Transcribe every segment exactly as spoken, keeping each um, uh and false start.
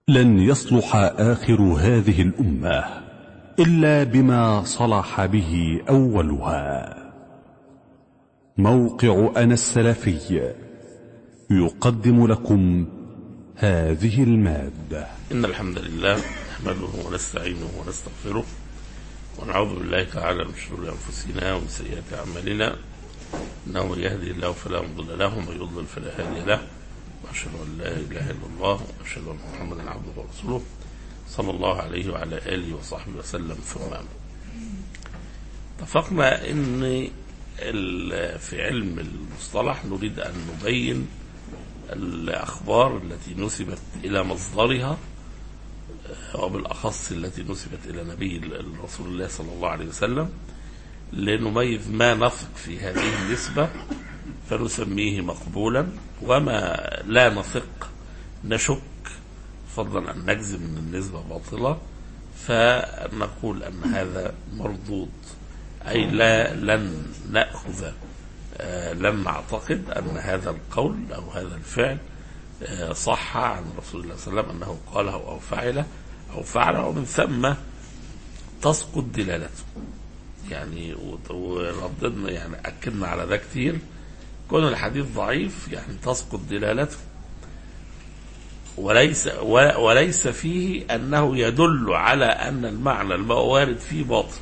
لن يصلح آخر هذه الأمة إلا بما صلح به أولها. موقع أنا السلفي يقدم لكم هذه المادة. إن الحمد لله نحمده ونستعينه ونستغفره ونعوذ بالله تعالى من شرور أنفسنا ومن سيئات أعمالنا، إنه من يهدي الله فلا مضل له ومن يضلل فلا هادي له، وأشهد أن لا إله إلا الله وأشهد أن محمدا عبده ورسوله صلى الله عليه وعلى آله وصحبه وسلم. ثم اتفقنا إن في علم المصطلح نريد أن نبين الأخبار التي نسبت إلى مصدرها، وبالأخص التي نسبت إلى نبي رسول الله صلى الله عليه وسلم، لنميز ما نثق في هذه النسبة فنسميه مقبولا، وما لا نثق نشك، فضلا أن نجزم من النسبة باطلة فنقول أن هذا مردود، أي لا لن نأخذ آه لن نعتقد أن هذا القول أو هذا الفعل آه صح عن رسول الله صلى الله عليه وسلم أنه قاله أو فعله أو فعله، ومن ثم تسقط دلالته. يعني ورددنا يعني أكدنا على ذا كتير، كون الحديث ضعيف يعني تسقط دلالته، وليس وليس فيه أنه يدل على أن المعنى الوارد فيه باطل.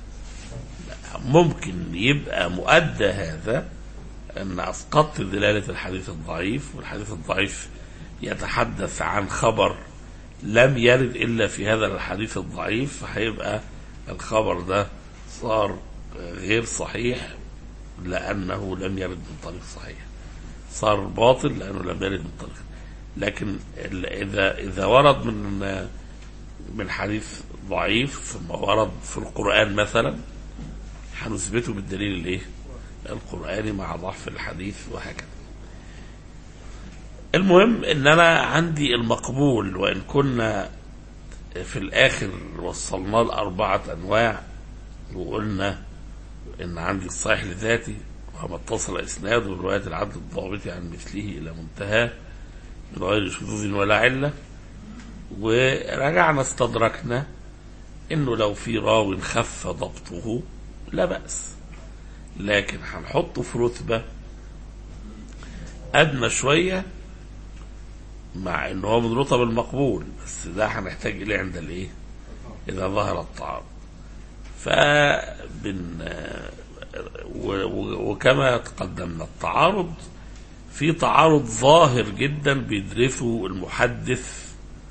ممكن يبقى مؤدى هذا أن أسقطت دلالة الحديث الضعيف، والحديث الضعيف يتحدث عن خبر لم يرد إلا في هذا الحديث الضعيف، فهيبقى الخبر ده صار غير صحيح لأنه لم يرد من طريق صحيح، صار باطل لأنه لم يرد من طريق. لكن إذا إذا ورد من من حديث ضعيف ثم ورد في القرآن مثلا، هنثبته بالدليل الايه القرآني مع ضعف الحديث وهكذا. المهم ان انا عندي المقبول، وان كنا في الاخر وصلنا لأربعة انواع، وقلنا ان عندي الصحيح لذاتي وما اتصل اسناده برواية العدل الضابط عن مثله الى منتهى من غير شذوذ ولا علة. ورجعنا استدركنا انه لو في راو خف ضبطه لا بأس، لكن هنحطه في رتبة أدنى شوية، مع إنه هو من رتب المقبول، بس ده هنحتاج إليه عند الإيه؟ إذا ظهر التعارض. فبن وكما تقدمنا التعارض، في تعارض ظاهر جدا بيدرسه المحدث،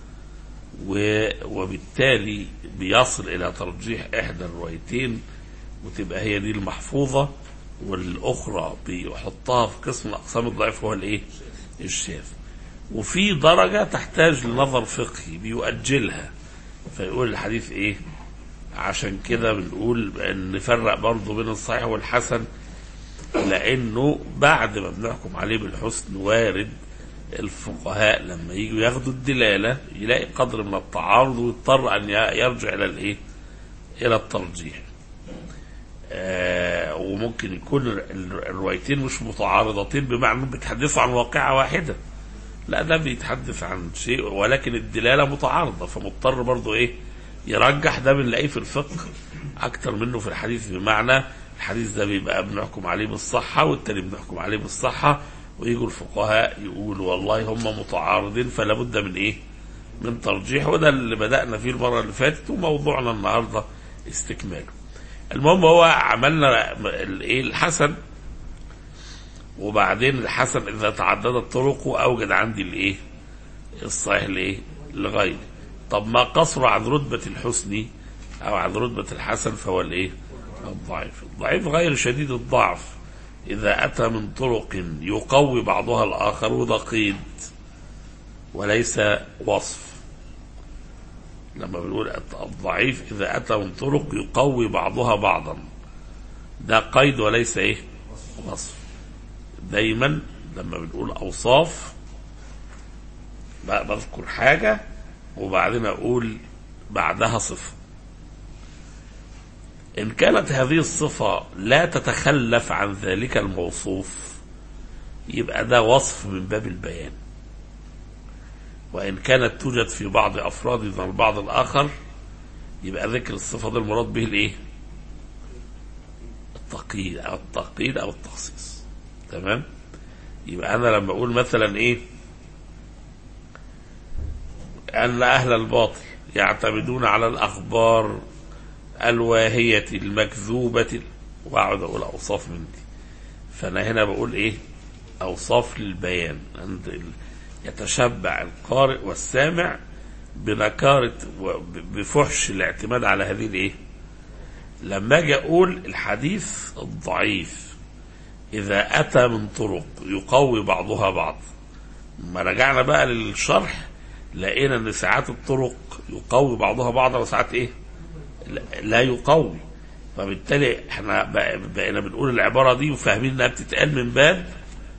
وبالتالي بيصل إلى ترجيح إحدى الروايتين وتبقى هي دي المحفوظة، والأخرى بيحطها في قسم أقسام الضعيف هو الإيه؟ الشاذ. وفي درجة تحتاج لنظر فقهي بيؤجلها، فيقول الحديث إيه؟ عشان كده بنقول أن نفرق برضو بين الصحيح والحسن، لأنه بعد ما بنحكم عليه بالحسن وارد الفقهاء لما يجوا ياخدوا الدلالة يلاقي قدر من التعارض ويضطر أن يرجع إلى الإيه؟ إلى الترجيح. آه وممكن يكون الروايتين مش متعارضتين بمعنى انهم بيتحدثوا عن واقعة واحدة، لا ده بيتحدث عن شيء ولكن الدلالة متعارضة، فمضطر برضو ايه يرجح. ده بنلاقيه في الفقه اكتر منه في الحديث، بمعنى الحديث ده بيبقى بنحكم عليه بالصحة والتاني بنحكم عليه بالصحة، ويجوا الفقهاء يقولوا والله هم متعارضين فلا بد من ايه من ترجيح. وده اللي بدأنا فيه المرة اللي فاتت، وموضوعنا النهاردة استكماله. المهم هو عملنا الايه الحسن، وبعدين الحسن اذا تعددت طرقه اوجد عندي الايه الصحيح الايه لغيره. طب ما قصر عن رتبة الحسن او عن رتبة الحسن فهو الايه الضعيف. الضعيف غير شديد الضعف اذا اتى من طرق يقوي بعضها الاخر، وده قيد وليس وصف. لما بنقول الضعيف إذا أتى من طرق يقوي بعضها بعضا، ده قيد وليس إيه وصف. دايما لما بنقول أوصاف بذكر حاجة وبعدين أقول بعدها صفة. إن كانت هذه الصفة لا تتخلف عن ذلك الموصوف يبقى ده وصف من باب البيان، وإن كانت توجد في بعض أفراد من البعض الآخر، يبقى ذكر الصفة ده المراد به الإيه؟ التقييد أو التقييد أو التخصيص. تمام؟ يبقى أنا لما أقول مثلا إيه؟ أن أهل الباطل يعتمدون على الأخبار الواهية المكذوبة، وأقعد أقول أوصاف من دي، فأنا هنا بقول إيه؟ أوصاف للبيان، عند يتشبع القارئ والسامع بنكارة بفحش الاعتماد على هذه الإيه؟ لما أجي أقول الحديث الضعيف إذا أتى من طرق يقوي بعضها بعض، ما رجعنا بقى للشرح لقينا ان ساعات الطرق يقوي بعضها بعضا وساعات ايه لا يقوي. فبالتالي احنا بقينا بنقول العبارة دي وفاهمين انها بتتقال من باب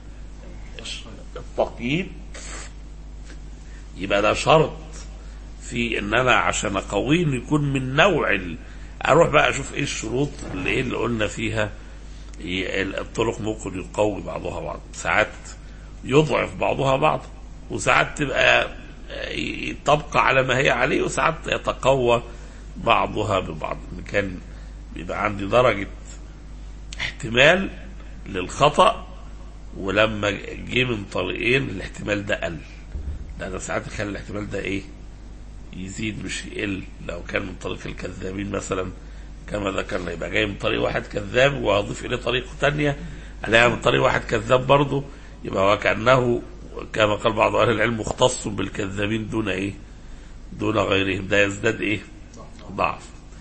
التقييد، يبقى ده شرط في ان انا عشان اقويه انه يكون من نوع ال... اروح بقى اشوف ايه الشروط اللي ايه اللي قلنا فيها الطرق ممكن يقوي بعضها بعض، ساعات يضعف بعضها بعض، وساعات تبقى تبقى على ما هي عليه، وساعات يتقوى بعضها ببعض. كان بيبقى عندي درجة احتمال للخطأ، ولما جه من طريقين الاحتمال ده قل، لأن ساعات يخلي الاحتمال ده ايه يزيد مش يقل. لو كان من طريق الكذابين مثلا كما ذكرنا، يبقى جاي من طريق واحد كذاب واضيف اليه طريقه ثانيه الاقيها من طريق واحد كذاب برضه، يبقى وكأنه كما قال بعض اهل العلم مختص بالكذابين دون ايه دون غيرهم، ده يزداد ايه ضعف.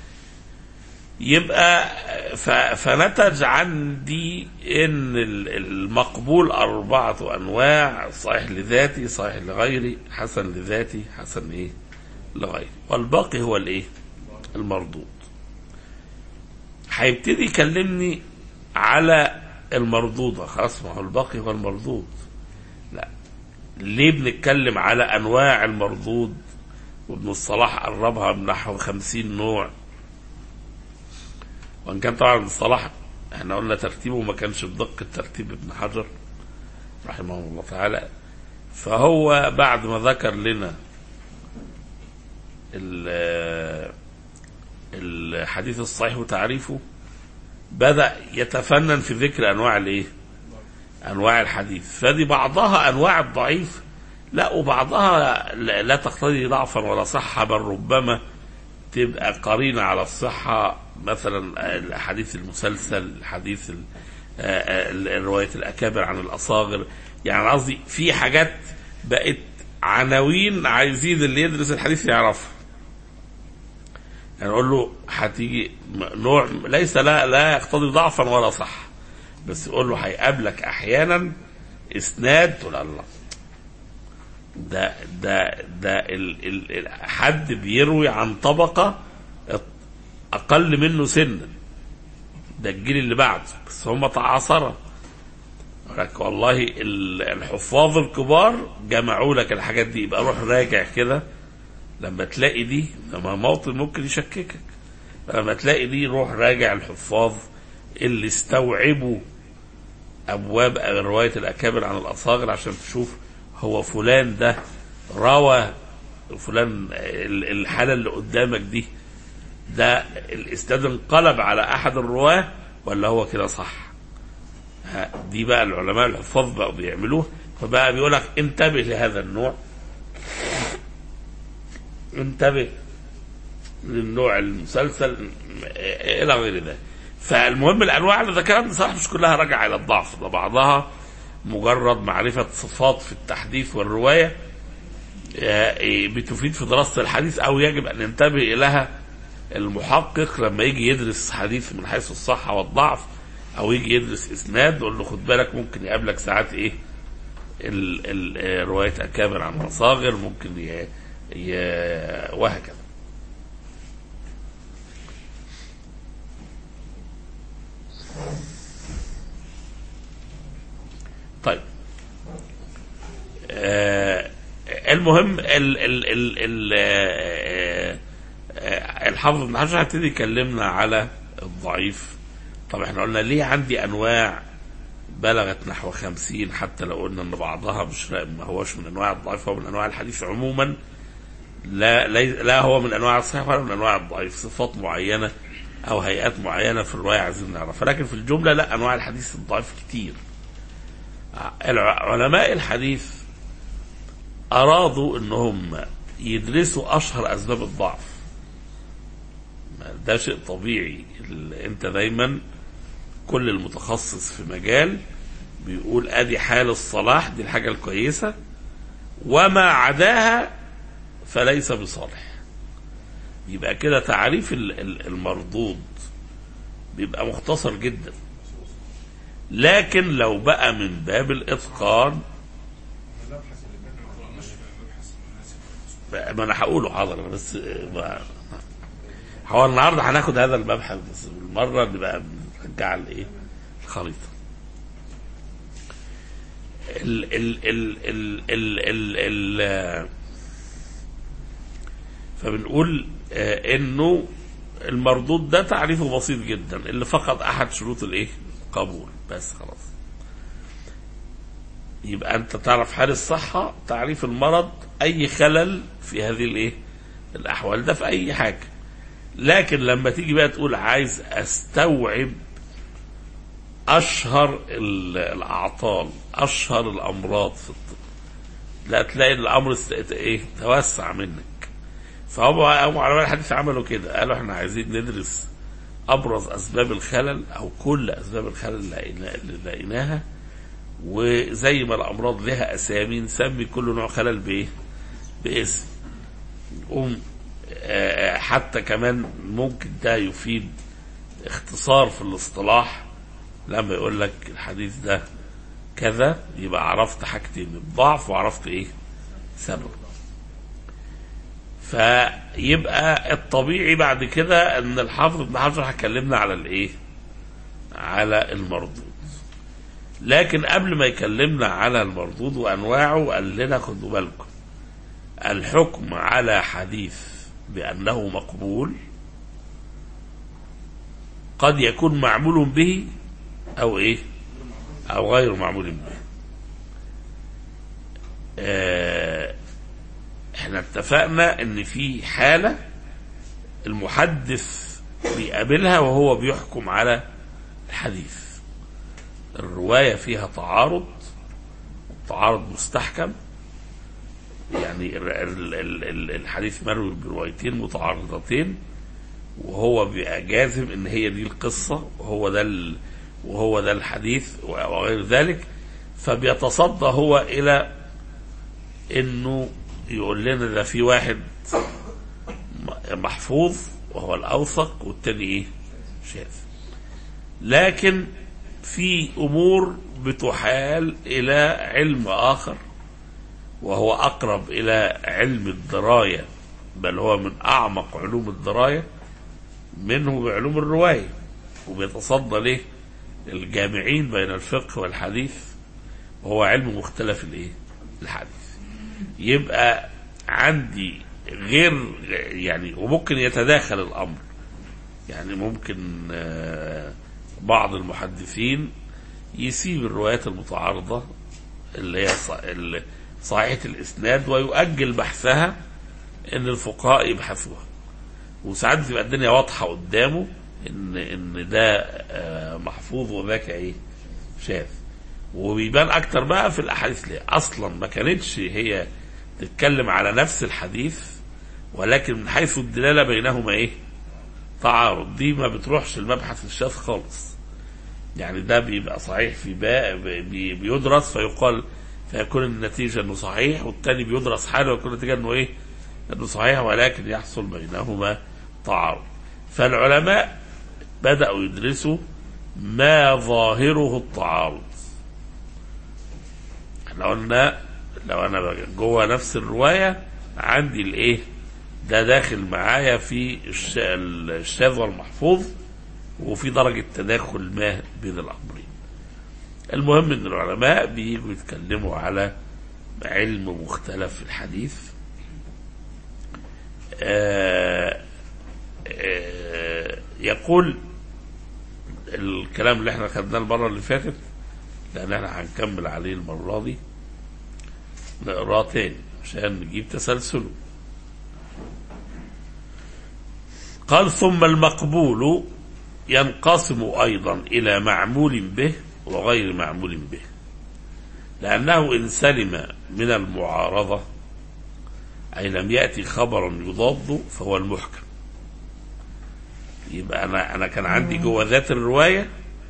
يبقى فنتج عندي ان المقبول اربعه انواع: صحيح لذاتي، صحيح لغيري، حسن لذاتي، حسن ايه لغيري، والباقي هو الايه المردود. هيبتدي يكلمني على المردود، خلاص ما هو الباقي هو المردود. لا، ليه بنتكلم على انواع المردود؟ وابن الصلاح قربها بنحو خمسين نوع، وان كان طبعا ابن الصلاح احنا قلنا ترتيبه ما كانش بدقة ترتيب ابن حجر رحمه الله تعالى، فهو بعد ما ذكر لنا الحديث الصحيح وتعريفه بدأ يتفنن في ذكر انواع الايه انواع الحديث. فدي بعضها انواع الضعيف، لا وبعضها لا تقتضي ضعفا ولا صحة، بل ربما تبقى قرينة على الصحة، مثلا الحديث المسلسل، حديث رواية الأكابر عن الأصاغر. يعني قصدي في حاجات بقت عناوين عايزين اللي يدرس الحديث يعرفها. يعني نقول له هتيجي نوع ليس لا لا يقتضي ضعفا ولا صح، بس يقول له هيقابلك احيانا اسناد تقول الله ده ده ده ال ال حد بيروي عن طبقه اقل منه سنا، ده الجيل اللي بعده، بس هم تعاصرة. والله الحفاظ الكبار جمعوا لك الحاجات دي، يبقى روح راجع كده لما تلاقي دي، لما موطن ممكن يشككك، لما تلاقي دي روح راجع الحفاظ اللي استوعبوا أبواب رواية الأكابر عن الأصاغر عشان تشوف هو فلان ده روى فلان الحالة اللي قدامك دي، ده الإسناد انقلب على أحد الرواه ولا هو كده صح. دي بقى العلماء الحفاظ بقوا بيعملوه، فبقى بيقولك انتبه لهذا النوع، انتبه للنوع المسلسل الى غير ذلك. فالمهم الانواع اللي ذكرها بصراحه مش كلها راجعه الى الضعف، ده بعضها مجرد معرفه صفات في التحديث والروايه بتفيد في دراسه الحديث، او يجب ان ينتبه اليها المحقق لما يجي يدرس حديث من حيث الصحه والضعف، او يجي يدرس اسناد يقول له خد بالك ممكن يقابلك ساعات ايه ال ال روايه اكابر عن مصاغر، ممكن ي وهكذا. طيب آه المهم ال ال ال ال آه الحافظ ابن حجر هيبتدي يكلمنا على الضعيف. طب احنا قلنا ليه عندي انواع بلغت نحو خمسين، حتى لو قلنا ان بعضها مش ما هوش من انواع الضعيف، هو من انواع الحديث عموما، لا لا هو من انواع الصحيح ولا من انواع الضعيف، صفات معينه او هيئات معينه في الروايه عايزين نعرفها، لكن في الجمله لا، انواع الحديث الضعيف كتير. علماء الحديث ارادوا انهم يدرسوا اشهر اسباب الضعف. ده شيء طبيعي، انت دايما كل المتخصص في مجال بيقول ادي حال الصلاح، دي الحاجه الكويسه، وما عداها فليس بصالح. يبقى كده تعريف المردود بيبقى مختصر جدا. لكن لو بقى من باب الاتقان، ما انا هقوله حاضر، بس هو النهارده هناخد هذا المبحث، بس بالمره نبقى بنرجع لايه الخريطه. ال ال ال ال ال ال ال فبنقول آه انه المردود ده تعريفه بسيط جدا، اللي فقد احد شروط الايه قبول، بس خلاص. يبقى انت تعرف حال الصحة، تعريف المرض اي خلل في هذه الايه الاحوال، ده في اي حاجة. لكن لما تيجي بقى تقول عايز استوعب اشهر الاعطال، اشهر الامراض في الطب، لا تلاقي الامر است... ايه توسع منك. فهم علماء الحديث عملوا كده، قالوا احنا عايزين ندرس ابرز اسباب الخلل او كل اسباب الخلل اللي لقيناها، وزي ما الامراض لها اسامي نسمي كل نوع خلل بايه باسم. نقوم حتى كمان ممكن ده يفيد اختصار في الاصطلاح، لما يقول لك الحديث ده كذا يبقى عرفت حاجتين، الضعف وعرفت ايه سبب. فيبقى الطبيعي بعد كده ان الحافظ ابن حجر هيكلمنا على الايه على المردود. لكن قبل ما يكلمنا على المردود وانواعه قال لنا خدوا بالكم، الحكم على حديث بانه مقبول قد يكون معمول به او ايه او غير معمول به. اه احنا اتفقنا ان في حالة المحدث بيقابلها وهو بيحكم على الحديث، الرواية فيها تعارض، تعارض مستحكم، يعني الحديث مروي بروايتين متعارضتين وهو بيبقى جازم ان هي دي القصة وهو ده وهو ده الحديث وغير ذلك، فبيتصدى هو الى انه يقول لنا ده في واحد محفوظ وهو الاوثق والتاني ايه شاذ. لكن في امور بتحال الى علم اخر وهو اقرب الى علم الدراية، بل هو من اعمق علوم الدراية منه بعلوم الرواية، وبيتصدى له الجامعين بين الفقه والحديث، وهو علم مختلف الايه الحديث. يبقى عندي غير يعني، وممكن يتداخل الامر، يعني ممكن بعض المحدثين يسيب الروايات المتعارضة اللي هي صحيحة الاسناد ويؤجل بحثها ان الفقهاء يبحثوها، وساعات بتبقى الدنيا واضحة قدامه ان ان ده محفوظ وذاك ايه شاذ. وبيبان اكتر بقى في الاحاديث اللي اصلا ما كانتش هي تتكلم على نفس الحديث، ولكن من حيث الدلالة بينهما ايه تعارض، دي ما بتروحش المبحث الشاذ خالص. يعني ده بيبقى صحيح في باء بي بيدرس فيقال فيكون النتيجة انه صحيح، والتاني بيدرس حاله ويكون النتيجة انه ايه انه صحيح، ولكن يحصل بينهما تعارض. فالعلماء بدأوا يدرسوا ما ظاهره التعارض. احنا قلنا لو انا جوه نفس الرواية عندي الايه ده داخل معايا في الشاذ والمحفوظ، وفي درجة تداخل ما بين الامرين. المهم ان العلماء بييجوا يتكلموا على علم مختلف في الحديث. آآ آآ يقول الكلام اللي احنا خدناه المرة اللي فاتت لأن احنا هنكمل عليه المرة دي، نقراه تاني عشان نجيب تسلسله. قال ثم المقبول ينقسم أيضا إلى معمول به وغير معمول به، لأنه إن سلم من المعارضة أي لم يأتي خبرا يضاد فهو المحكم. يبقى أنا أنا كان عندي جوه ذات الرواية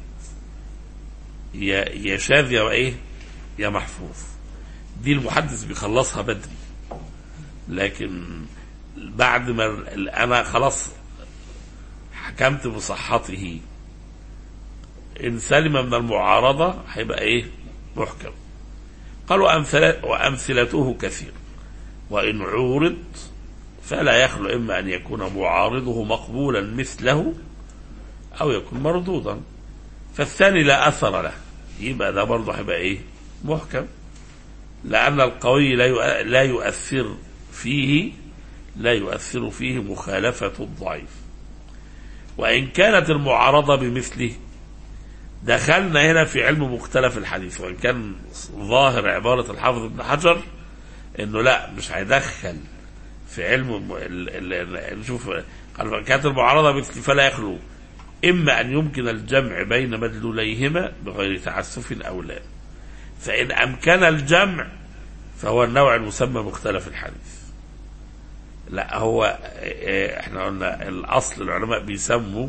يا يا شاذ يا إيه يا محفوظ، دي المحدث بيخلصها بدري، لكن بعد ما أنا خلاص حكمت بصحته إن سلم من المعارضة هيبقى إيه محكم. قالوا وأمثلته كثير، وإن عورض فلا يخلو إما أن يكون معارضه مقبولا مثله أو يكون مردودا، فالثاني لا أثر له، يبقى ده برضه هيبقى إيه محكم، لأن القوي لا لا يؤثر فيه لا يؤثر فيه مخالفة الضعيف. وإن كانت المعارضة بمثله دخلنا هنا في علم مختلف الحديث، وإن كان ظاهر عبارة الحافظ ابن حجر إنه لا مش هيدخل في علم نشوف. قال كانت المعارضة بمثله فلا يخلو إما أن يمكن الجمع بين مدلوليهما بغير تعسف أو لا، فإن أمكن الجمع فهو النوع المسمى مختلف الحديث. لا هو احنا قلنا الأصل العلماء بيسموا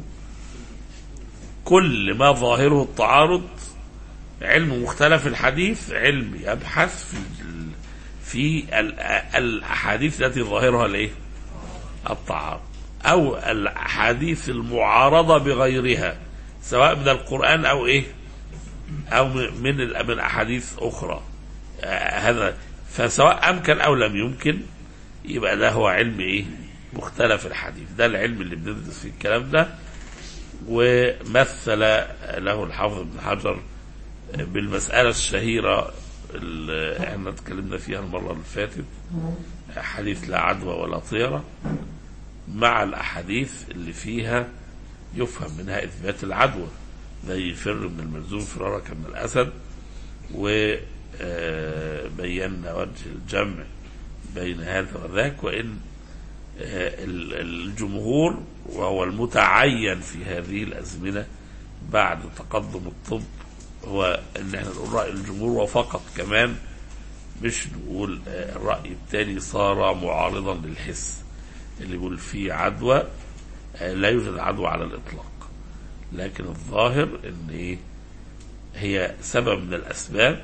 كل ما ظاهره التعارض علم مختلف الحديث، علم يبحث في في الأحاديث التي ظاهرها الايه التعارض، أو الأحاديث المعارضة بغيرها سواء من القرآن أو إيه أو من من أحاديث أخرى. آه هذا فسواء أمكن أو لم يمكن يبقى ده هو علم إيه مختلف الحديث، ده العلم اللي بندرس فيه الكلام ده. ومثل له الحافظ ابن حجر بالمسألة الشهيرة اللي احنا اتكلمنا فيها المرة اللي فاتت، حديث لا عدوى ولا طيرة، مع الأحاديث اللي فيها يفهم منها إثبات العدوى زي فر من الملزوم فرارك من الأسد، وبينا وجه الجمع بين هذا وذاك. وإن الجمهور وهو المتعين في هذه الأزمنة بعد تقدم الطب هو ان احنا نقول رأي الجمهور وفقط، كمان مش نقول الرأي التالي صار معارضا للحس اللي يقول فيه عدوى. لا يوجد عدوى على الإطلاق، لكن الظاهر ان ايه هي سبب من الأسباب،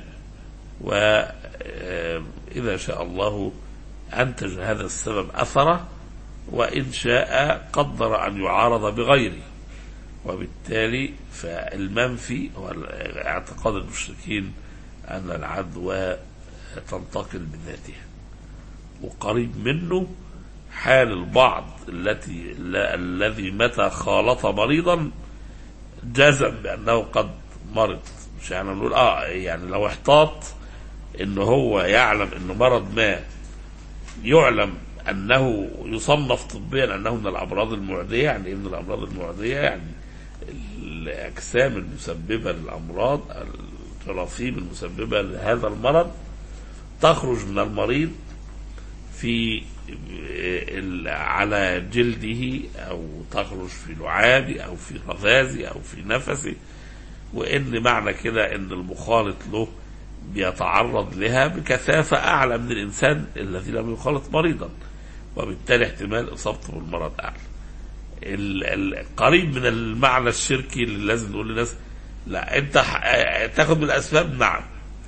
وإذا شاء الله أنتج هذا السبب أثره، وإن شاء قدر أن يعارض بغيره. وبالتالي فالمنفي هو اعتقاد المشركين أن العدوى تنتقل بذاتها، وقريب منه حال البعض التي الذي متى خالط مريضا جزم بأنه قد مرض. مش يعني نقول اه يعني لو احتاط انه هو يعلم انه مرض ما يعلم انه يصنف طبيا انه من الامراض المعديه. يعني ايه من الامراض المعديه؟ يعني الاجسام المسببه للامراض، الجراثيم المسببه لهذا المرض تخرج من المريض في على جلده او تخرج في لعابه او في رذاذه او في نفسه، وان معنى كده ان المخالط له بيتعرض لها بكثافه اعلى من الانسان الذي لم يخالط مريضا، وبالتالي احتمال اصابته بالمرض اعلى. القريب من المعنى الشركي اللي لازم نقول للناس لا انت تاخد بالاسباب، نعم،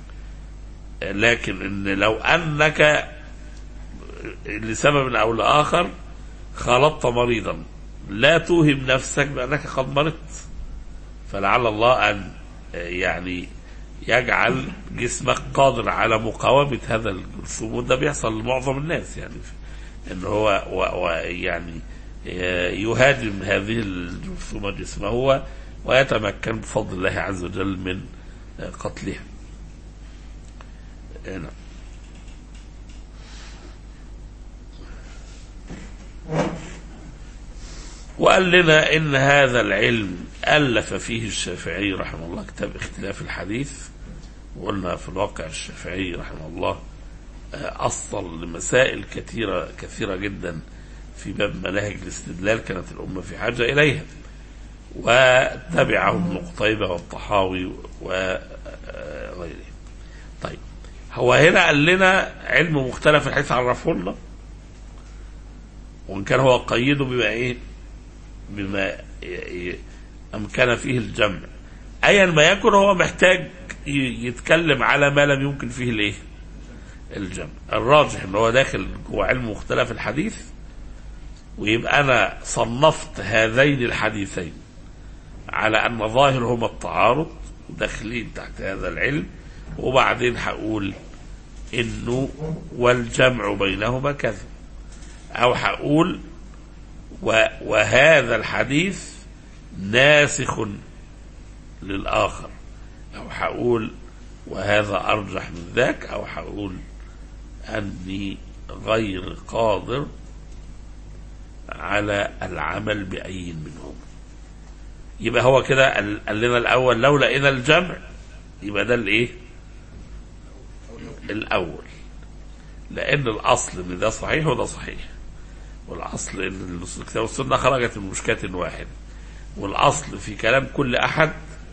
لكن ان لو انك لسبب او لاخر خالطت مريضا لا توهم نفسك بانك قد مرضت، فلعل الله ان يعني يجعل جسمك قادر على مقاومة هذا الجرثوم. وده بيحصل لمعظم الناس، يعني ان هو يعني يهاجم هذه الجرثومة جسمه ويتمكن بفضل الله عز وجل من قتلها. هنا وقال لنا ان هذا العلم ألف فيه الشافعي رحمه الله كتاب اختلاف الحديث، وقلنا في الواقع الشافعي رحمه الله أصل لمسائل كثيرة كثيرة جدا في باب مناهج الاستدلال كانت الأمة في حاجة إليها، وتبعهم ابن قتيبة والطحاوي وغيره. طيب هو هنا قال لنا علم مختلف الحديث عرفه لنا، وإن كان هو قيده بما إيه بما أمكن فيه الجمع، أيا ما يكن هو محتاج يتكلم على ما لم يمكن فيه الإيه الجمع. الراجح إن هو داخل جوه علم مختلف الحديث، ويبقى أنا صنفت هذين الحديثين على أن ظاهرهما التعارض وداخلين تحت هذا العلم، وبعدين هقول إنه والجمع بينهما كذا، أو هقول وهذا الحديث ناسخ للآخر، أو هقول وهذا أرجح من ذاك، أو هقول أني غير قادر على العمل بأي منهم. يبقى هو كده قال لنا الأول لو لقينا الجمع يبقى ده الإيه الأول، لأن الأصل إن ده صحيح وده صحيح، والأصل إن الكتاب والسنة خرجت من مشكاة واحد، والأصل في كلام كل أحد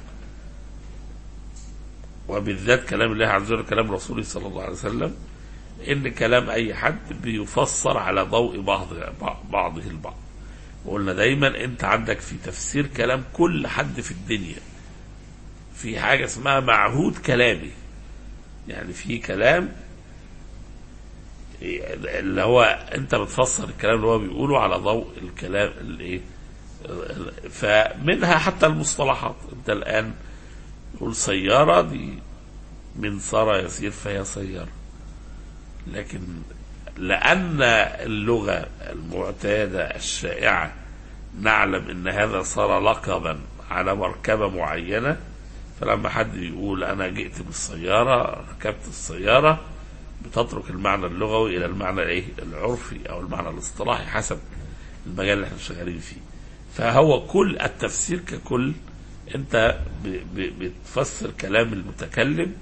وبالذات كلام الله عز وجل كلام رسوله صلى الله عليه وسلم إن كلام أي حد بيفسر على ضوء بعض بعضه البعض. وقلنا دايما أنت عندك في تفسير كلام كل حد في الدنيا في حاجة اسمها معهود كلامي، يعني في كلام اللي هو أنت بتفسر الكلام اللي هو بيقوله على ضوء الكلام اللي فمنها حتى المصطلحات. أنت الآن تقول سيارة دي من سار يسير فهي سيارة، لكن لأن اللغة المعتادة الشائعة نعلم أن هذا صار لقبا على مركبة معينة، فلما حد يقول أنا جئت بالسيارة ركبت السيارة بتترك المعنى اللغوي إلى المعنى الإيه العرفي أو المعنى الاصطلاحي حسب المجال اللي احنا شغالين فيه. فهو كل التفسير ككل أنت بتفسر كلام المتكلم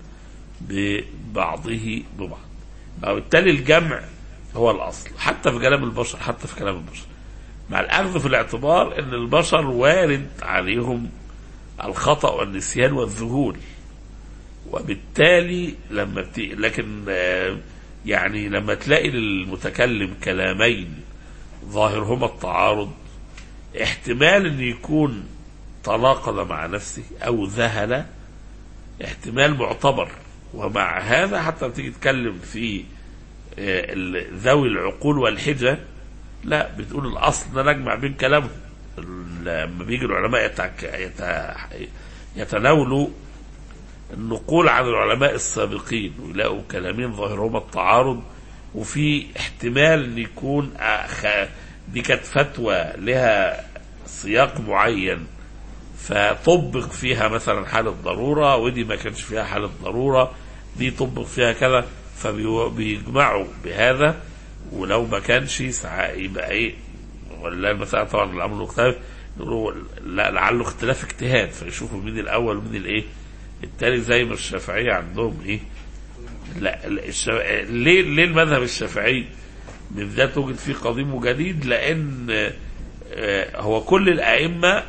ببعضه ببعض، وبالتالي الجمع هو الأصل حتى في كلام البشر، حتى في كلام البشر مع الأخذ في الاعتبار أن البشر وارد عليهم الخطأ والنسيان والذهول، وبالتالي لما بت... لكن يعني لما تلاقي للمتكلم كلامين ظاهرهما التعارض احتمال أن يكون تناقض مع نفسه أو ذهل، احتمال معتبر. ومع هذا حتى بتيجي تتكلم في ذوي العقول والحجة لا بتقول الأصل نجمع بين كلامهم. لما بيجي العلماء يتعك... يت... يتناولوا النقول عن العلماء السابقين ويلاقوا كلامين ظاهرهما التعارض وفي احتمال ان يكون أخ... دي كانت فتوى لها سياق معين فطبق فيها مثلا حالة ضرورة، ودي ما كانش فيها حالة ضرورة، دي طبق فيها كذا، فبيجمعوا بهذا. ولو ما كانش يبقى ايه ولا المسألة طبعا الأمر مختلف نقولوا لا لعله اختلاف اجتهاد فيشوفوا مين الأول ومين الايه التالي، زي ما الشافعية عندهم ايه لا الشافعي ليه ليه المذهب الشافعي بالذات وجد فيه قديم وجديد، لأن هو كل الأئمة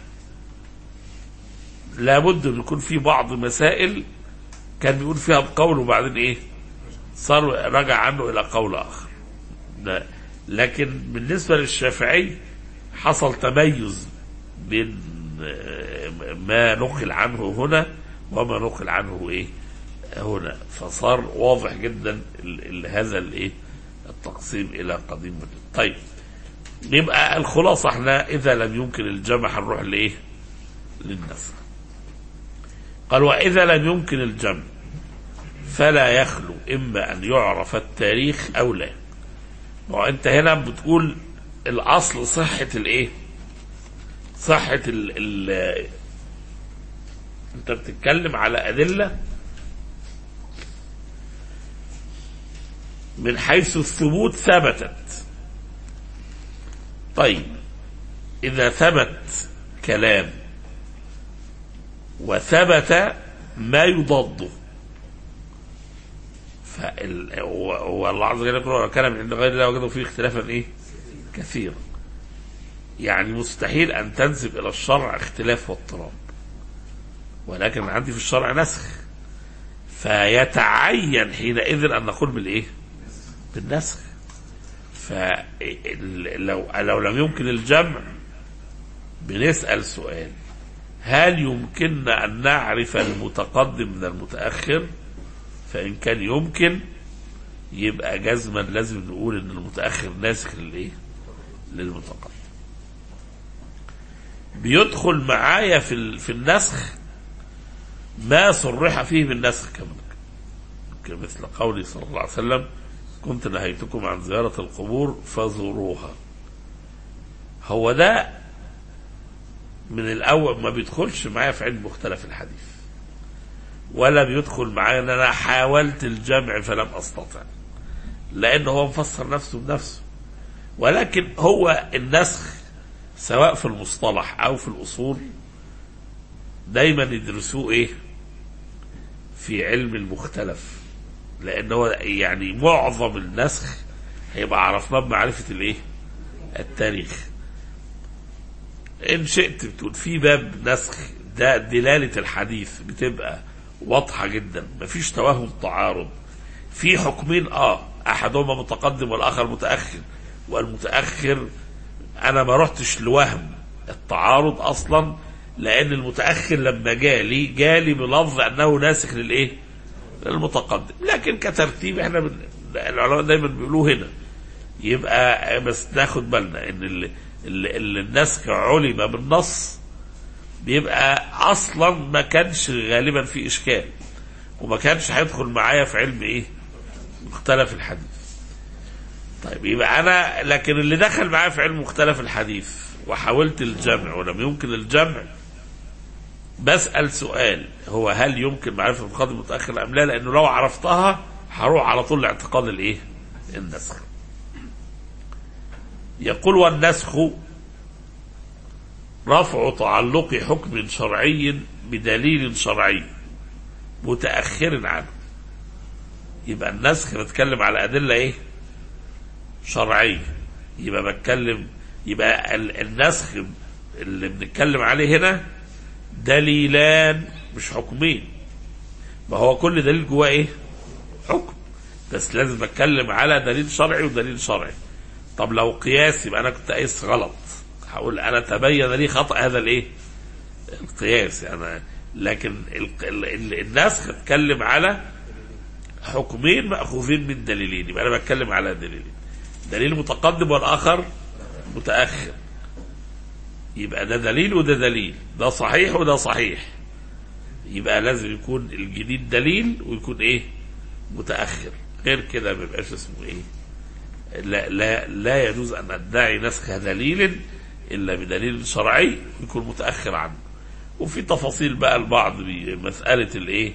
لابد أن يكون في بعض مسائل كان بيقول فيها بقول وبعدين ايه صار رجع عنه إلى قول آخر. لكن بالنسبة للشافعي حصل تميز بين ما نقل عنه هنا وما نقل عنه ايه هنا، فصار واضح جدا هذا الايه التقسيم الى قديم وجديد. طيب يبقى الخلاصة احنا اذا لم يمكن الجمع هنروح لايه للنسخ. قال واذا لم يمكن الجمع فلا يخلو اما ان يعرف التاريخ او لا. وانت هنا بتقول الاصل صحة الايه صحة ال ال انت بتتكلم على ادلة من حيث الثبوت ثبتت. طيب اذا ثبت كلام وثبت ما يضاده فال... والله عز وجل يقول كلام عند غير الله وجدوا فيه اختلافا ايه كثيرا. يعني مستحيل ان تنسب الى الشرع اختلاف واضطراب، ولكن عندي في الشرع نسخ، فيتعين حينئذ ان نقول بالايه بالنسخ. فلو لو لم يمكن الجمع بنسأل سؤال: هل يمكننا ان نعرف المتقدم من المتأخر؟ فإن كان يمكن يبقى جزما لازم نقول ان المتأخر ناسخ للايه للمتقدم. بيدخل معايا في في النسخ ما صرح فيه بالنسخ كمان، مثل قوله صلى الله عليه وسلم: كنت نهيتكم عن زيارة القبور فزوروها. هو ده من الأول ما بيدخلش معايا في علم مختلف الحديث، ولا بيدخل معايا ان انا حاولت الجمع فلم استطع، لانه هو مفسر نفسه بنفسه. ولكن هو النسخ سواء في المصطلح او في الاصول دايما يدرسوه ايه في علم المختلف، لانه هو يعني معظم النسخ هيبقى عرفناه بمعرفة الايه التاريخ. ان شئت بتقول في باب نسخ ده دلالة الحديث بتبقى واضحة جدا، مفيش توهم تعارض في حكمين، اه احدهما متقدم والاخر متأخر، والمتأخر انا ما رحتش لوهم التعارض اصلا، لان المتأخر لما جالي جالي بلفظ انه ناسخ للايه للمتقدم. لكن كترتيب احنا من العلماء دايما بيقولوا هنا يبقى بس ناخد بالنا ان ال ال النسخ علم بالنص بيبقى اصلا ما كانش غالبا في اشكال، وما كانش هيدخل معايا في علم ايه مختلف الحديث. طيب يبقى انا لكن اللي دخل معايا في علم مختلف الحديث وحاولت الجمع ولم يمكن الجمع، بسأل سؤال: هو هل يمكن معرفة المتقدم المتأخر ام لا؟ لانه لو عرفتها هروح على طول لاعتقاد الايه النسخ. يقول: والنسخ رفع تعلق حكم شرعي بدليل شرعي متأخر عنه. يبقى النسخ بتكلم على أدلة ايه شرعية، يبقى بتكلم يبقى النسخ اللي بنتكلم عليه هنا دليلان مش حكمين. ما هو كل دليل جواه ايه حكم، بس لازم بتكلم على دليل شرعي ودليل شرعي. طب لو قياس يبقى انا كنت قايس غلط، هقول انا تبين لي خطأ هذا الايه القياس يعني. لكن النسخ اتكلم على حكمين مأخوذين من دليلين، يبقى انا بتكلم على دليلين، دليل متقدم والاخر متأخر. يبقى ده دليل وده دليل، ده صحيح وده صحيح، يبقى لازم يكون الجديد دليل ويكون ايه متأخر، غير كده ما بيبقاش اسمه ايه لا لا لا يجوز ان ادعي نسخ دليل الا بدليل شرعي يكون متأخر عنه. وفي تفاصيل بقى البعض بمسألة الايه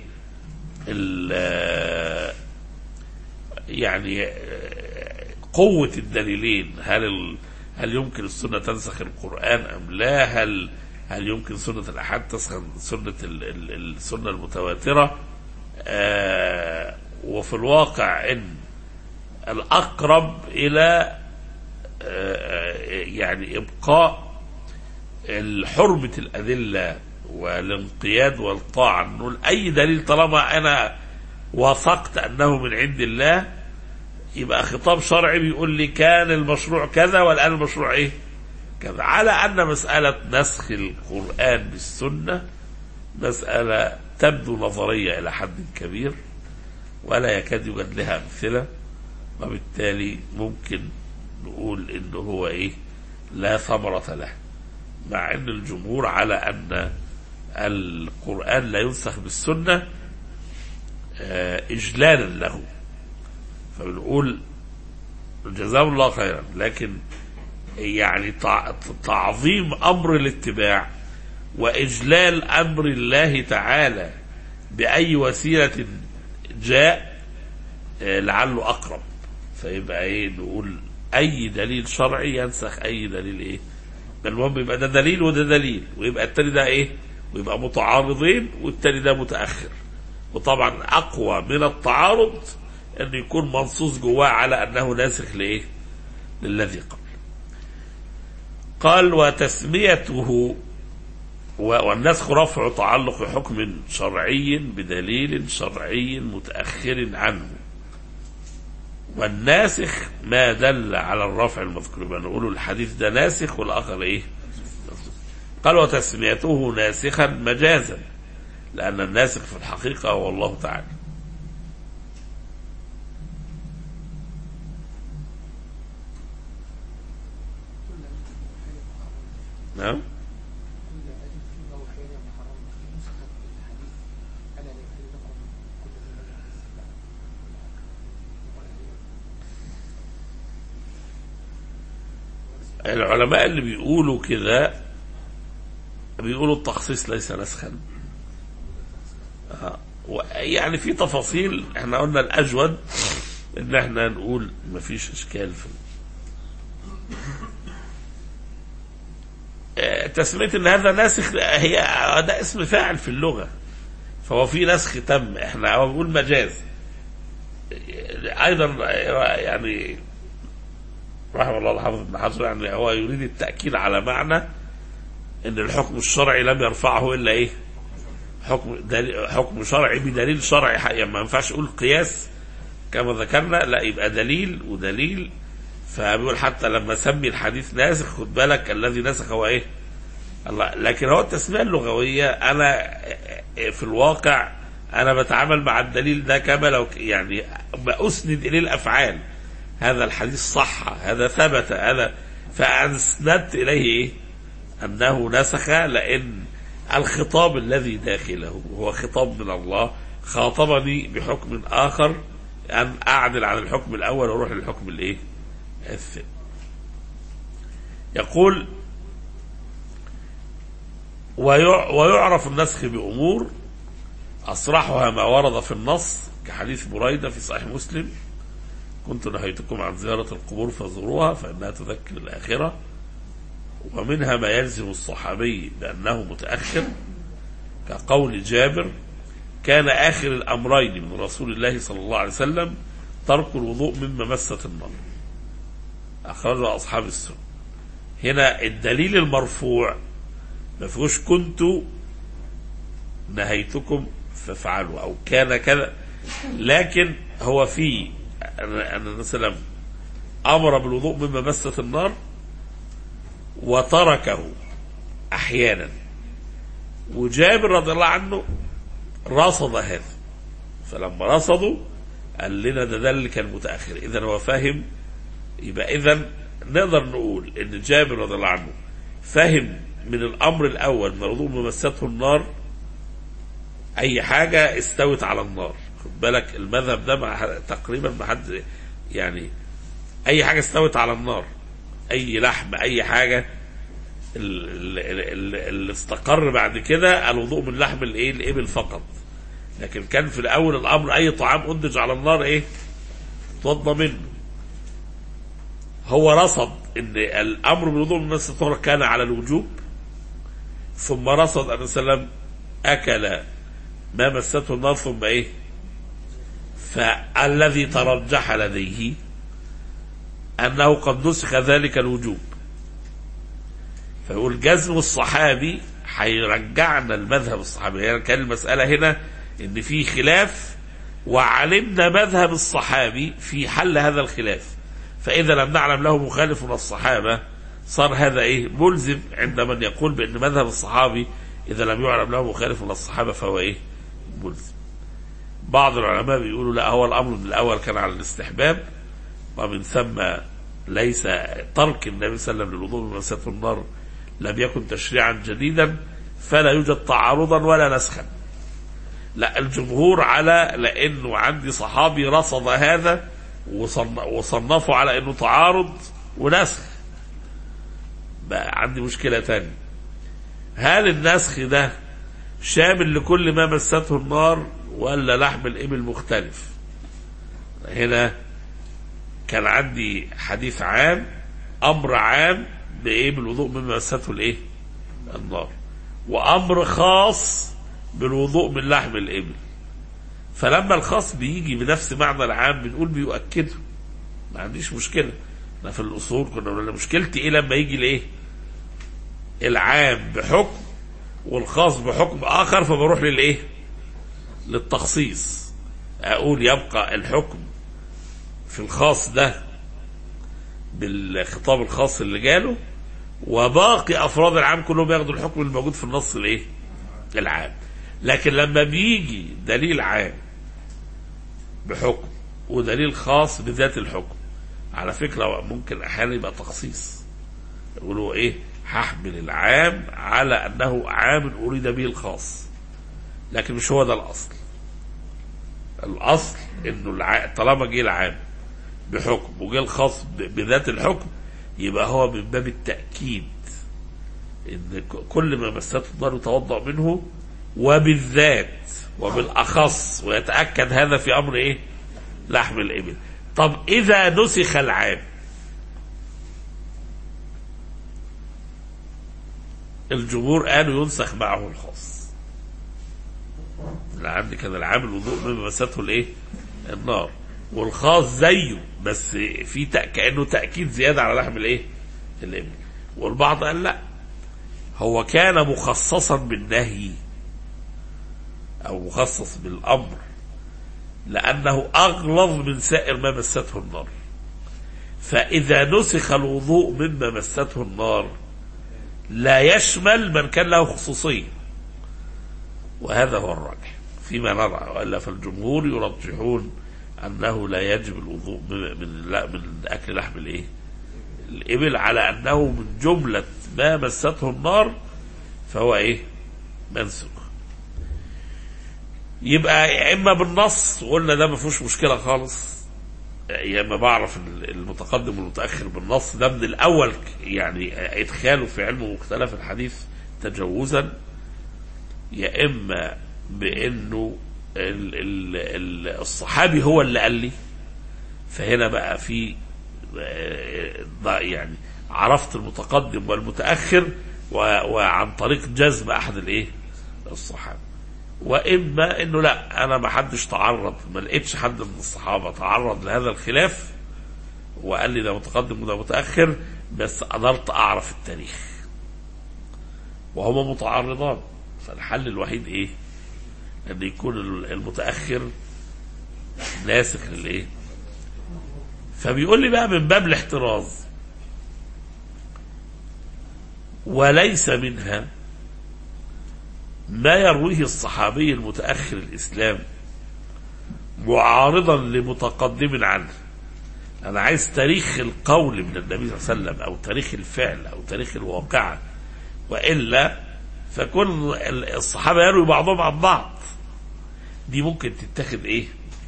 يعني قوة الدليلين، هل ال هل يمكن السنة تنسخ القرآن ام لا؟ هل هل يمكن سنة الأحاد تنسخ سنة السنة المتواترة؟ آه وفي الواقع ان الأقرب إلى آه يعني إبقاء حرمة الأدلة والانقياد والطاعة، نقول أي دليل طالما أنا وافقت أنه من عند الله يبقى خطاب شرعي بيقول لي كان المشروع كذا والآن المشروع إيه كذا. على أن مسألة نسخ القرآن بالسنة مسألة تبدو نظرية إلى حد كبير ولا يكاد يوجد لها أمثلة، وبالتالي ممكن نقول إنه هو إيه لا ثمرة له، مع أن الجمهور على أن القرآن لا ينسخ بالسنة إجلالا له، فبنقول جزاهم الله خيرا. لكن يعني تعظيم أمر الاتباع وإجلال أمر الله تعالى بأي وسيلة جاء لعله أقرب، فيبقى إيه نقول أي دليل شرعي ينسخ أي دليل إيه، المهم يبقى ده دليل وده دليل، ويبقى التاني ده إيه ويبقى متعارضين والتاني ده متأخر. وطبعا أقوى من التعارض أن يكون منصوص جواه على أنه ناسخ لإيه؟ للذي قبل. قال وتسميته والنسخ رفع تعلق حكم شرعي بدليل شرعي متأخر عنه، والناسخ ما دل على الرفع المذكور. يبقى نقول الحديث ده ناسخ والآخر إيه؟ قال وتسميته ناسخا مجازا، لأن الناسخ في الحقيقة هو الله تعالى. نعم. العلماء اللي بيقولوا كده بيقولوا التخصيص ليس نسخا. يعني في تفاصيل احنا قلنا الأجود ان احنا نقول مفيش اشكال في تسمية ان هذا ناسخ، هي ده اسم فاعل في اللغة، فهو في نسخ تم. احنا هو بنقول مجاز ايضا. يعني رحمه الله الحافظ ابن حجر يعني هو يريد التأكيد على معنى ان الحكم الشرعي لم يرفعه الا ايه؟ حكم حكم شرعي بدليل شرعي. يعني ما ينفعش اقول قياس كما ذكرنا، لا يبقى دليل ودليل. فبيقول حتى لما سمي الحديث ناسخ خد بالك الذي نسخ هو ايه؟ الله. لكن هو التسمية اللغوية انا في الواقع انا بتعامل مع الدليل ده كما لو يعني بأسند اليه الافعال. هذا الحديث صح، هذا ثبت، هذا فأسندت اليه ايه؟ انه نسخ، لان الخطاب الذي داخله هو خطاب من الله خاطبني بحكم آخر أن أعدل عن الحكم الأول وأروح للحكم الإيه؟ الثاني. يقول ويعرف النسخ بأمور أصرحها ما ورد في النص كحديث بريدة في صحيح مسلم: كنت نهيتكم عن زيارة القبور فزوروها فإنها تذكر الآخرة. ومنها ما يلزم الصحابي بأنه متأخر كقول جابر: كان آخر الأمرين من رسول الله صلى الله عليه وسلم ترك الوضوء مما مست النار، أخرجه أصحاب السنة. هنا الدليل المرفوع ما فيهوش كنت نهيتكم ففعلوا أو كان كذا، لكن هو في أن النبي صلى الله عليه وسلم أمر بالوضوء مما مست النار وتركه أحيانا، وجابر رضي الله عنه رصد هذا، فلما رصدوا قال لنا ده ده اللي كان متأخر. إذن هو فاهم، يبقى إذن نقدر نقول إن جابر رضي الله عنه فاهم من الأمر الأول من الوضوء ما مسته النار أي حاجة استوت على النار. خد بالك المذهب ده مع تقريبا ما حد يعني أي حاجة استوت على النار، أي لحم أي حاجة اللي استقر بعد كده الوضوء من لحم الايه الابل فقط. لكن كان في الاول الامر اي طعام انضج على النار ايه توضى منه. هو رصد ان الامر بالوضوء من مس الطهر كان على الوجوب، ثم رصد ان سلم اكل ما مسته النار ثم ايه، فالذي ترجح لديه انه قد نسخ ذلك الوجوب. فيقول جزم الصحابي هيرجعنا المذهب الصحابي. يعني كان المسألة هنا ان في خلاف وعلمنا مذهب الصحابي في حل هذا الخلاف، فإذا لم نعلم له مخالف من الصحابة صار هذا ايه ملزم عند من يقول بأن مذهب الصحابي إذا لم يعلم له مخالف من الصحابة فهو ايه ملزم. بعض العلماء بيقولوا لا، هو الأمر من الأول كان على الاستحباب، ومن ثم ليس ترك النبي صلى الله عليه وسلم للوضوء من مسته النار لم يكن تشريعا جديدا فلا يوجد تعارضا ولا نسخا. لا، الجمهور على لأنه عندي صحابي رصد هذا وصنفوا على أنه تعارض ونسخ. بقى عندي مشكلة تانية، هل النسخ ده شامل لكل ما مسته النار ولا لحم الإبل مختلف؟ هنا كان عندي حديث عام، أمر عام بإيه بالوضوء مما مسته الإيه النار، وأمر خاص بالوضوء من لحم الإبل. فلما الخاص بيجي بنفس معنى العام بنقول بيؤكده، ما عنديش مشكلة. أنا في الأصول كنا بنقول مشكلتي إيه لما يجي الإيه العام بحكم والخاص بحكم آخر، فبروح للإيه للتخصيص. أقول يبقى الحكم في الخاص ده بالخطاب الخاص اللي جاله، وباقي أفراد العام كلهم ياخدوا الحكم الموجود في النص الإيه العام. لكن لما بيجي دليل عام بحكم ودليل خاص بذات الحكم، على فكرة ممكن أحيانا يبقى تخصيص، يقولوا إيه هحمل العام على أنه عام أريد به الخاص، لكن مش هو ده الأصل. الأصل إنه الع... طالما جه العام بحكم وجه الخاص بذات الحكم، يبقى هو من باب التأكيد إن كل ما مسته النار يتوضأ منه، وبالذات وبالأخص، ويتأكد هذا في أمر إيه لحم الإبل. طب إذا نسخ العام، الجمهور قالوا ينسخ معه الخاص. عندي كان العام الوضوء مما مسته الايه النار، والخاص زيه بس في كأنه تأكيد زيادة على لحم الايه الإبل. والبعض قال لا، هو كان مخصصا بالنهي أو مخصص بالأمر لأنه أغلظ من سائر ما مسته النار، فإذا نسخ الوضوء مما مسته النار لا يشمل من كان له خصوصية، وهذا هو الراجح فيما نرى. وإلا فالجمهور يرجحون أنه لا يجب الوضوء من لا من أكل لحم الإيه الإبل، على أنه من جملة ما مسته النار فهو إيه منسك. يبقى يا إما بالنص وقلنا ده ما فيهوش مشكلة خالص، يا إما بعرف المتقدم والمتأخر بالنص ده من الأول، يعني إدخاله في علم مختلف الحديث تجوزا، يا إما بأنه ال ال ال الصحابي هو اللي قال لي، فهنا بقى في يعني عرفت المتقدم والمتأخر وعن طريق جزم أحد الإيه الصحابة. وإما إنه لا، أنا ما حدش تعرض، ما لقيتش حد من الصحابة تعرض لهذا الخلاف وقال لي ده متقدم وده متأخر، بس قدرت أعرف التاريخ وهما متعارضان، فالحل الوحيد إيه؟ أن يكون المتأخر ناسخ للإيه. فبيقول لي بقى من باب الاحتراز، وليس منها ما يرويه الصحابي المتأخر الإسلام معارضا لمتقدم عنه. أنا عايز تاريخ القول من النبي صلى الله عليه وسلم أو تاريخ الفعل أو تاريخ الواقعة، وإلا فكل الصحابة يروي بعضهم عن بعض. دي ممكن تتخذ إيه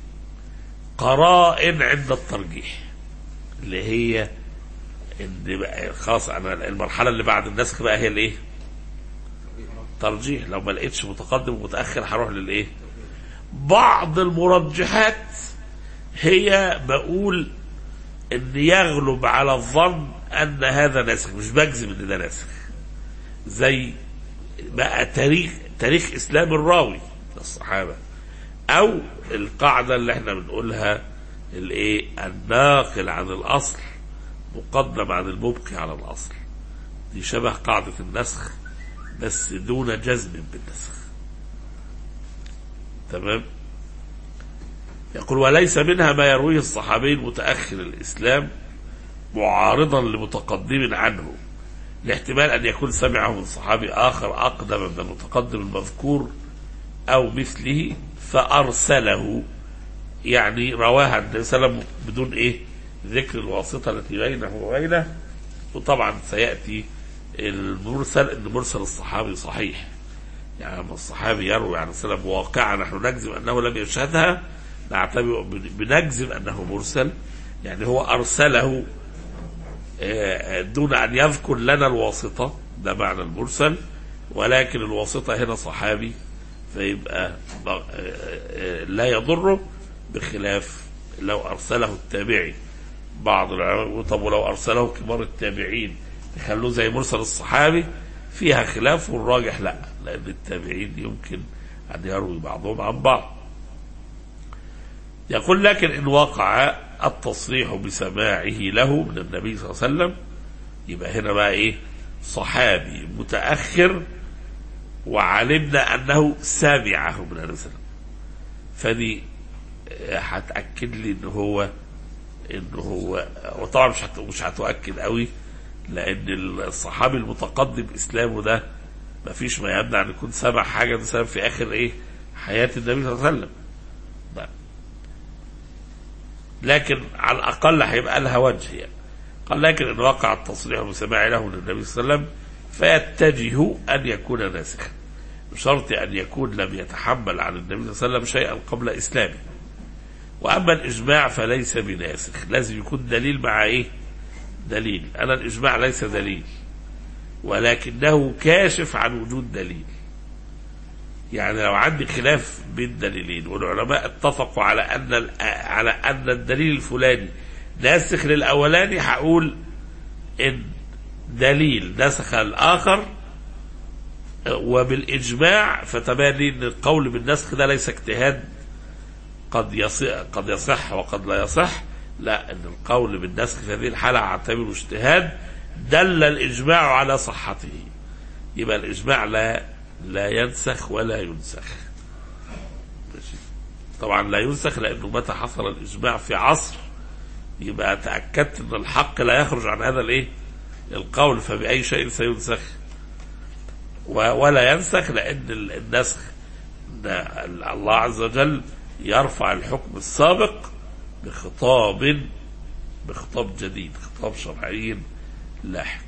قرائن عند الترجيح، اللي هي إن بقى خلاص أنا المرحلة اللي بعد النسخ بقى هي الإيه ترجيح. لو ما لقيتش متقدم ومتأخر هروح للإيه. بعض المرجحات هي بقول ان يغلب على الظن ان هذا ناسخ، مش بجزم ان ده ناسخ، زي بقى تاريخ تاريخ اسلام الراوي للصحابه، او القاعده اللي احنا بنقولها الايه الناقل عن الاصل مقدم عن المبقي على الاصل. دي شبه قاعده النسخ بس دون جزم بالنسخ. تمام. يقول وليس منها ما يرويه الصحابي المتأخر الإسلام معارضا لمتقدم عنه، لاحتمال أن يكون سمعه من صحابي آخر أقدم من المتقدم المذكور أو مثله فأرسله، يعني رواها النبي صلى الله عليه وسلم بدون إيه ذكر الواسطة التي بينه وبينه. وطبعا سيأتي المرسل أن مرسل الصحابي صحيح، يعني الصحابي يروي عن السلام واقعا نحن نجزم أنه لم يشهدها، نعتبر بنجزم أنه مرسل، يعني هو أرسله دون أن يذكر لنا الواسطة، ده معنى المرسل، ولكن الواسطة هنا صحابي فيبقى لا يضره، بخلاف لو أرسله التابعي. بعض العلماء طب ولو أرسله كبار التابعين يخلوه زي مرسل الصحابي، فيها خلاف، والراجح لا، لأن التابعين يمكن أن يروي بعضهم عن بعض. يقول لكن إن وقع التصريح بسماعه له من النبي صلى الله عليه وسلم، يبقى هنا بقى إيه؟ صحابي متأخر وعلمنا أنه سامعه من النبي صلى الله عليه وسلم، فدي هتأكد لي إن هو إن هو وطبعا مش هت... مش هتؤكد قوي، لأن الصحابي المتقدم إسلامه ده ما فيش ما يمنع أن يكون سمع حاجة مثلا في آخر إيه؟ حياة النبي صلى الله عليه وسلم. لكن على الأقل هيبقى لها وجه يعني. قال لكن إن وقع التصريح بسماع له من النبي صلى الله عليه وسلم فيتجه أن يكون ناسخا، بشرط أن يكون لم يتحمل عن النبي صلى الله عليه وسلم شيئا قبل إسلامه. وأما الإجماع فليس بناسخ، لازم يكون دليل مع إيه؟ دليل. أنا الإجماع ليس دليل ولكنه كاشف عن وجود دليل. يعني لو عندي خلاف بين دليلين والعلماء اتفقوا على أن على أن الدليل الفلاني ناسخ للأولاني، هقول إن دليل نسخ الآخر، وبالإجماع فتبين لي أن القول بالنسخ ده ليس اجتهاد قد يصح قد يصح وقد لا يصح، لا، أن القول بالنسخ في هذه الحالة اعتبره اجتهاد دل الإجماع على صحته. يبقى الإجماع لا لا ينسخ ولا ينسخ. طبعا لا ينسخ لأنه متى حصل الإجماع في عصر يبقى تأكدت أن الحق لا يخرج عن هذا الإيه؟ القول، فبأي شيء سينسخ. ولا ينسخ لأن النسخ الله عز وجل يرفع الحكم السابق بخطاب بخطاب جديد، خطاب شرعي لاحق.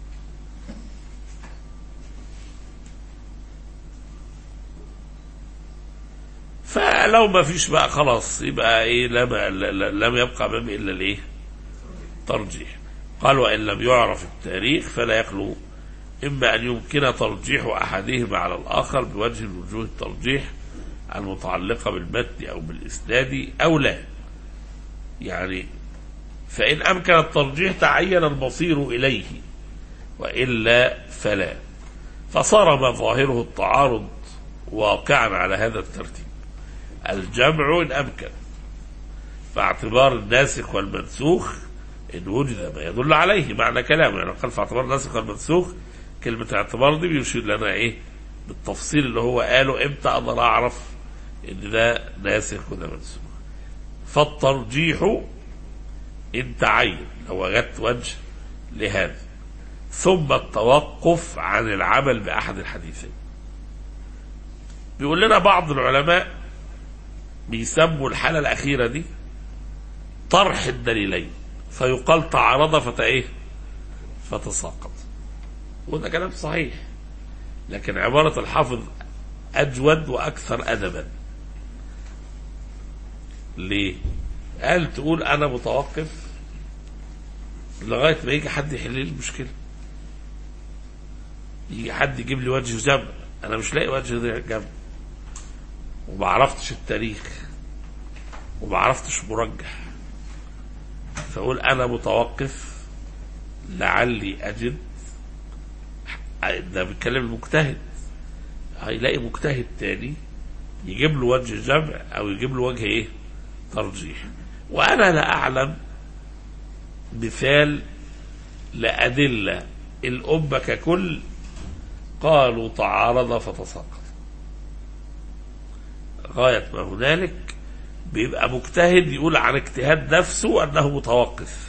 فلو ما فيش بقى خلاص يبقى ايه؟ لم, لم يبقى امامي الا الايه؟ ترجيح. قال وان لم يعرف التاريخ فلا يخلو اما ان يمكن ترجيح احدهما على الاخر بوجه من وجوه الترجيح المتعلقه بالمتن او بالاسناد او لا. يعني فان امكن الترجيح تعين المصير اليه والا فلا، فصار ما ظاهره التعارض واقعا على هذا الترتيب: الجمع إن أمكن، فاعتبار الناسخ والمنسوخ إن وجد ما يدل عليه معنى كلامه. يعني قال فاعتبار الناسخ والمنسوخ، كلمة اعتبار دي بيشير لنا إيه؟ بالتفصيل اللي هو قاله إمتى أقدر أعرف إن ده ناسخ وده منسوخ. فالترجيح إن تعين لو وجدت وجه لهذا، ثم التوقف عن العمل بأحد الحديثين. بيقول لنا بعض العلماء بيسموا الحالة الأخيرة دي طرح الدليلين، فيقال تعارض فت ايه؟ فتساقط. وده كلام صحيح، لكن عبارة الحافظ أجود وأكثر أدبا. ليه؟ قال تقول أنا متوقف لغاية ما يجي حد يحل لي المشكلة، يجي حد يجيب لي وجه جمع، أنا مش لاقي وجه جمع، وما عرفتش التاريخ وما عرفتش مرجح، فأقول أنا متوقف لعلي أجد. ده بيتكلم المجتهد، هيلاقي مجتهد تاني يجيب له وجه جمع أو يجيب له وجه إيه؟ ترجيح. وأنا لا أعلم مثال لأدلة الأمة ككل قالوا تعارض فتساقط. غاية ما هنالك بيبقى مجتهد يقول عن اجتهاد نفسه أنه متوقف.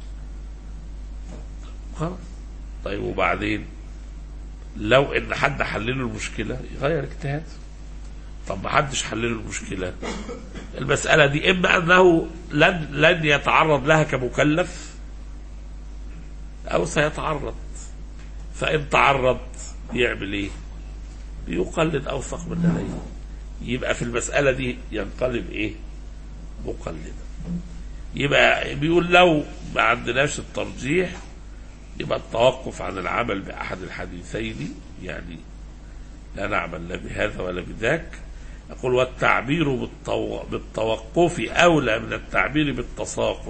خلاص، طيب وبعدين لو ان حد حلله المشكلة يغير اجتهاده. طب ما حدش حلله المشكلة، المسألة دي اما انه لن, لن يتعرض لها كمكلف او سيتعرض، فان تعرض يعمل ايه؟ يقلد اوثق من عليه. يبقى في المسألة دي ينقلب ايه؟ مقلدا. يبقى بيقول لو ما عندناش الترجيح يبقى التوقف عن العمل بأحد الحديثين، يعني لا نعمل لا بهذا ولا بذاك. أقول والتعبير بالتو... بالتوقف أولى من التعبير بالتساقط،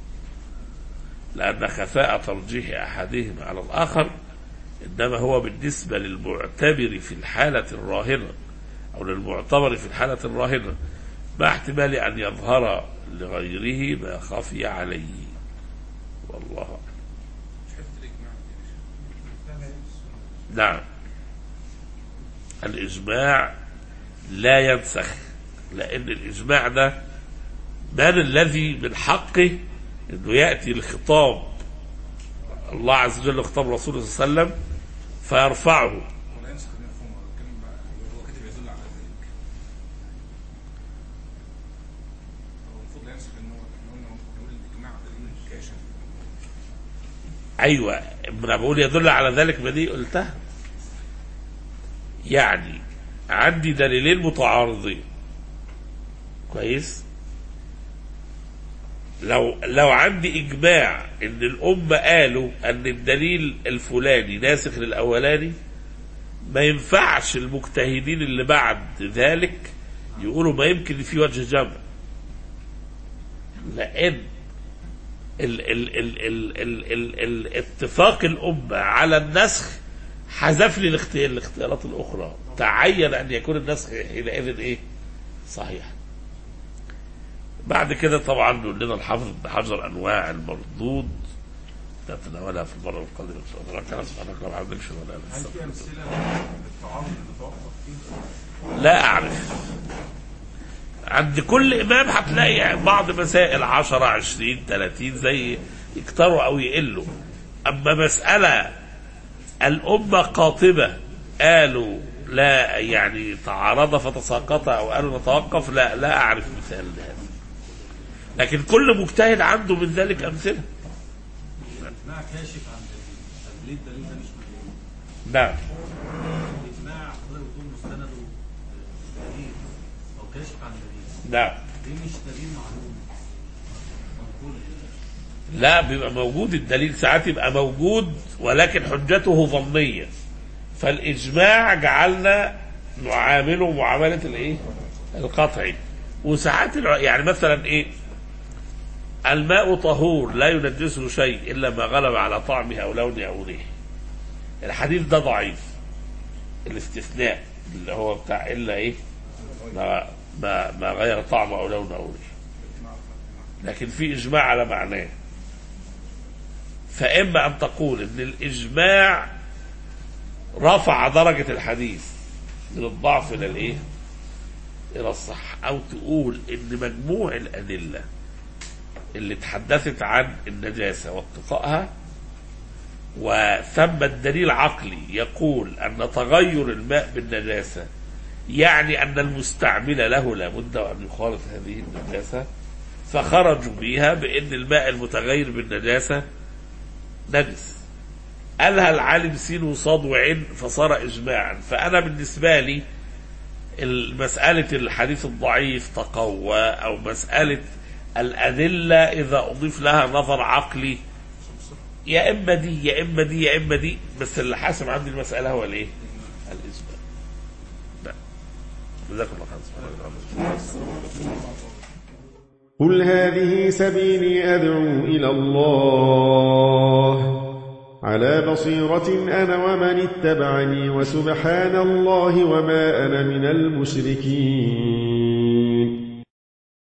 لأن خفاء ترجيح أحدهما على الآخر إنما هو بالنسبة للمعتبر في الحالة الراهنة أو للمعتبر في الحالة الراهنة مع احتمال أن يظهر لغيره ما خفي عليه، والله أعلم. نعم، الإجماع لا ينسخ، لأن الإجماع ده من الذي من حقه أنه يأتي لخطاب الله عز وجل خطاب رسوله صلى الله عليه وسلم فيرفعه. أيوة، أنا بقول يدل على ذلك، ما دي قلتها. يعني عندي دليلين متعارضين، كويس؟ لو لو عندي إجماع إن الأمة قالوا أن الدليل الفلاني ناسخ للأولاني، ما ينفعش المجتهدين اللي بعد ذلك يقولوا ما يمكن في وجه جمع، لأن ال ال ال ال ال ال ال اتفاق الأمة على النسخ حذف لي الاختيار الاختيارات الأخرى، تعين أن يكون النسخ حينئذ إيه؟ صحيح. بعد كده طبعا نقول لنا الحافظ ابن حجر أنواع المردود نتناولها في المرة القادمة إن شاء الله. كان سبحانك اللهم وبحمدك أشهد أن لا إله إلا أنت. هل في أمثلة للتعارض اللي توقف فيه؟ لا أعرف. عند كل إمام هتلاقي بعض مسائل عشرة عشرين ثلاثين زي يكتروا أو يقلوا. أما مسألة الأمة قاطبة قالوا لا يعني تعارض فتساقط أو قالوا نتوقف، لا لا أعرف مثال لهذا، لكن كل مجتهد عنده من ذلك أمثلة. الإجماع كاشف عن دليل، الدليل ده مش مدلول. نعم. الإجماع حضرتك بتقول مستنده دليل أو كاشف عن دليل. نعم. دي مش دليل معلوم. لا، بيبقى موجود الدليل ساعات يبقى موجود ولكن حجته ظنية، فالإجماع جعلنا نعامله معاملة الايه؟ القطعي. وساعات يعني مثلا ايه؟ الماء طهور لا ينجسه شيء إلا ما غلب على طعمه أو لونه أو ريحه. الحديث ده ضعيف، الاستثناء اللي هو بتاع إلا إيه؟ ما, ما, ما غير طعمه أو لونه أو ريحه، لكن في إجماع على معناه. فإما أن تقول إن الإجماع رفع درجة الحديث من الضعف إلى الإيه؟ إلى الصح، أو تقول إن مجموع الأدلة اللي تحدثت عن النجاسة واتقائها وثم الدليل عقلي يقول أن تغير الماء بالنجاسة يعني أن المستعمل له لابد أن يخالط هذه النجاسة، فخرجوا بها بأن الماء المتغير بالنجاسة نجس. قالها العالم سين وصاد وعين فصار إجماعا. فأنا بالنسبة لي مسألة الحديث الضعيف تقوى أو مسألة الأدلة إذا أضيف لها نظر عقلي يا إما دي يا إما دي يا إما دي، بس اللي حاسم عندي المسألة هو الإيه؟ الإثبات. لا جزاكم الله خير. قل هذه سبيلي أدعو إلى الله على بصيرة أنا ومن اتبعني وسبحان الله وما أنا من المشركين.